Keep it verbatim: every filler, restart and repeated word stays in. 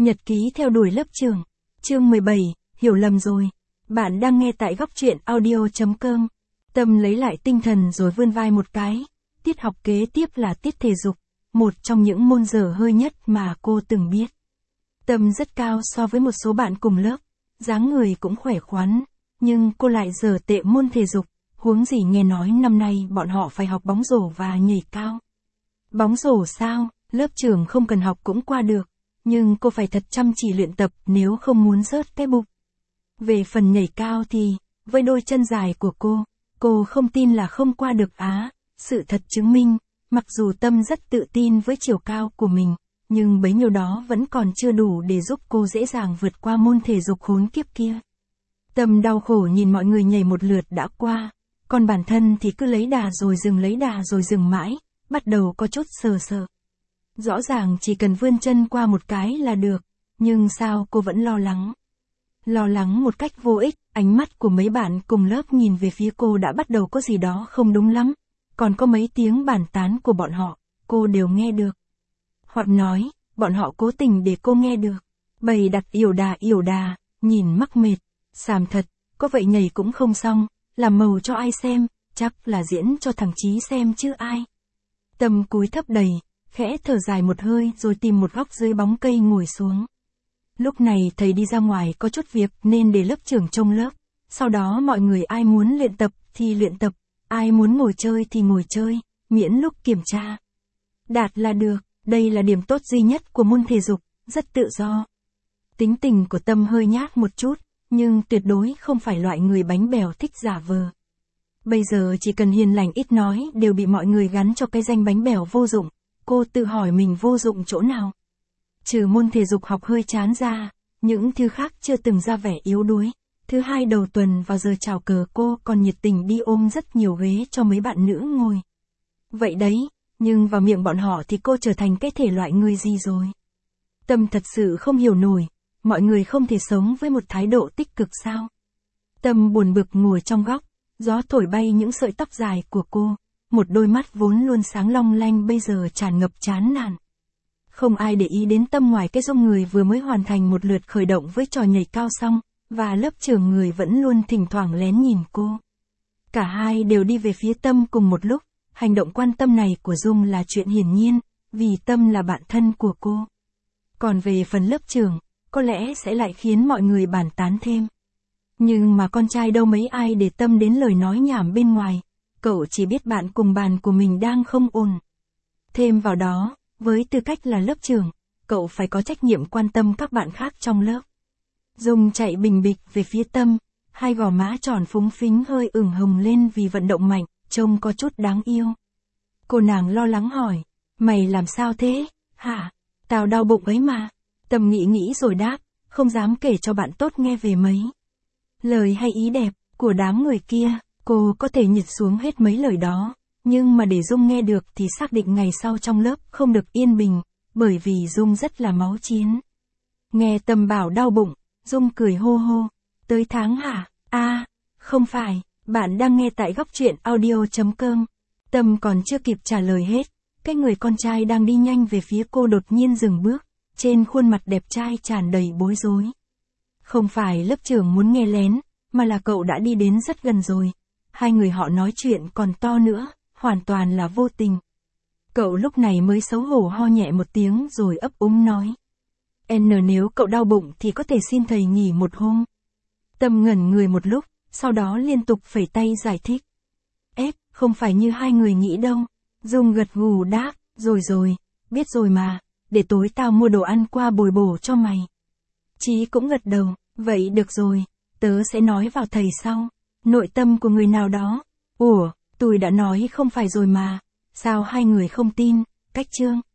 Nhật ký theo đuổi lớp trưởng. Chương mười bảy, hiểu lầm rồi. Bạn đang nghe tại góc truyện audio chấm com. Tâm lấy lại tinh thần rồi vươn vai một cái. Tiết học kế tiếp là tiết thể dục, một trong những môn dở hơi nhất mà cô từng biết. Tâm rất cao so với một số bạn cùng lớp, dáng người cũng khỏe khoắn, nhưng cô lại dở tệ môn thể dục, huống gì nghe nói năm nay bọn họ phải học bóng rổ và nhảy cao. Bóng rổ sao, lớp trưởng không cần học cũng qua được, nhưng cô phải thật chăm chỉ luyện tập nếu không muốn rớt cái bục. Về phần nhảy cao thì, với đôi chân dài của cô, cô không tin là không qua được á. Sự thật chứng minh, mặc dù Tâm rất tự tin với chiều cao của mình, nhưng bấy nhiêu đó vẫn còn chưa đủ để giúp cô dễ dàng vượt qua môn thể dục khốn kiếp kia. Tâm đau khổ nhìn mọi người nhảy một lượt đã qua, còn bản thân thì cứ lấy đà rồi dừng lấy đà rồi dừng mãi, bắt đầu có chút sờ sờ. Rõ ràng chỉ cần vươn chân qua một cái là được, nhưng sao cô vẫn lo lắng. Lo lắng một cách vô ích, ánh mắt của mấy bạn cùng lớp nhìn về phía cô đã bắt đầu có gì đó không đúng lắm. Còn có mấy tiếng bàn tán của bọn họ, cô đều nghe được. Hoặc nói, bọn họ cố tình để cô nghe được. Bày đặt yểu đà yểu đà, nhìn mắc mệt, xàm thật, có vậy nhảy cũng không xong, làm màu cho ai xem, chắc là diễn cho thằng Chí xem chứ ai. Tâm cúi thấp đầy, khẽ thở dài một hơi rồi tìm một góc dưới bóng cây ngồi xuống. Lúc này thầy đi ra ngoài có chút việc nên để lớp trưởng trông lớp, sau đó mọi người ai muốn luyện tập thì luyện tập. Ai muốn ngồi chơi thì ngồi chơi, miễn lúc kiểm tra. Đạt là được, đây là điểm tốt duy nhất của môn thể dục, rất tự do. Tính tình của Tâm hơi nhát một chút, nhưng tuyệt đối không phải loại người bánh bèo thích giả vờ. Bây giờ chỉ cần hiền lành ít nói đều bị mọi người gắn cho cái danh bánh bèo vô dụng, cô tự hỏi mình vô dụng chỗ nào. Trừ môn thể dục học hơi chán ra, những thứ khác chưa từng ra vẻ yếu đuối. Thứ hai đầu tuần vào giờ chào cờ cô còn nhiệt tình đi ôm rất nhiều ghế cho mấy bạn nữ ngồi. Vậy đấy, nhưng vào miệng bọn họ thì cô trở thành cái thể loại người gì rồi? Tâm thật sự không hiểu nổi, mọi người không thể sống với một thái độ tích cực sao? Tâm buồn bực ngồi trong góc, gió thổi bay những sợi tóc dài của cô, một đôi mắt vốn luôn sáng long lanh bây giờ tràn ngập chán nản. Không ai để ý đến Tâm ngoài cái dung người vừa mới hoàn thành một lượt khởi động với trò nhảy cao xong. Và lớp trưởng người vẫn luôn thỉnh thoảng lén nhìn cô. Cả hai đều đi về phía Tâm cùng một lúc, hành động quan tâm này của Dung là chuyện hiển nhiên, vì Tâm là bạn thân của cô. Còn về phần lớp trưởng, có lẽ sẽ lại khiến mọi người bàn tán thêm. Nhưng mà con trai đâu mấy ai để tâm đến lời nói nhảm bên ngoài, cậu chỉ biết bạn cùng bàn của mình đang không ổn. Thêm vào đó, với tư cách là lớp trưởng, cậu phải có trách nhiệm quan tâm các bạn khác trong lớp. Dung chạy bình bịch về phía Tâm, hai gò má tròn phúng phính hơi ửng hồng lên vì vận động mạnh, trông có chút đáng yêu. Cô nàng lo lắng hỏi, mày làm sao thế, hả? Tao đau bụng ấy mà. Tâm nghĩ nghĩ rồi đáp, không dám kể cho bạn tốt nghe về mấy lời hay ý đẹp của đám người kia, cô có thể nhịn xuống hết mấy lời đó, nhưng mà để Dung nghe được thì xác định ngày sau trong lớp không được yên bình, bởi vì Dung rất là máu chiến. Nghe Tâm bảo đau bụng, Dung cười hô hô, tới tháng hả? A, à, không phải, bạn đang nghe tại góc truyện audio chấm com. Tâm còn chưa kịp trả lời hết, cái người con trai đang đi nhanh về phía cô đột nhiên dừng bước, trên khuôn mặt đẹp trai tràn đầy bối rối. Không phải lớp trưởng muốn nghe lén, mà là cậu đã đi đến rất gần rồi. Hai người họ nói chuyện còn to nữa, hoàn toàn là vô tình. Cậu lúc này mới xấu hổ ho nhẹ một tiếng rồi ấp úng nói. N nếu cậu đau bụng thì có thể xin thầy nghỉ một hôm. Tâm ngẩn người một lúc, sau đó liên tục phẩy tay giải thích. Ép, không phải như hai người nghĩ đâu. Dung gật gù đáp, rồi rồi, biết rồi mà, để tối tao mua đồ ăn qua bồi bổ cho mày. Chí cũng gật đầu, vậy được rồi, tớ sẽ nói vào thầy sau. Nội tâm của người nào đó. Ủa, tôi đã nói không phải rồi mà, sao hai người không tin, cách chương.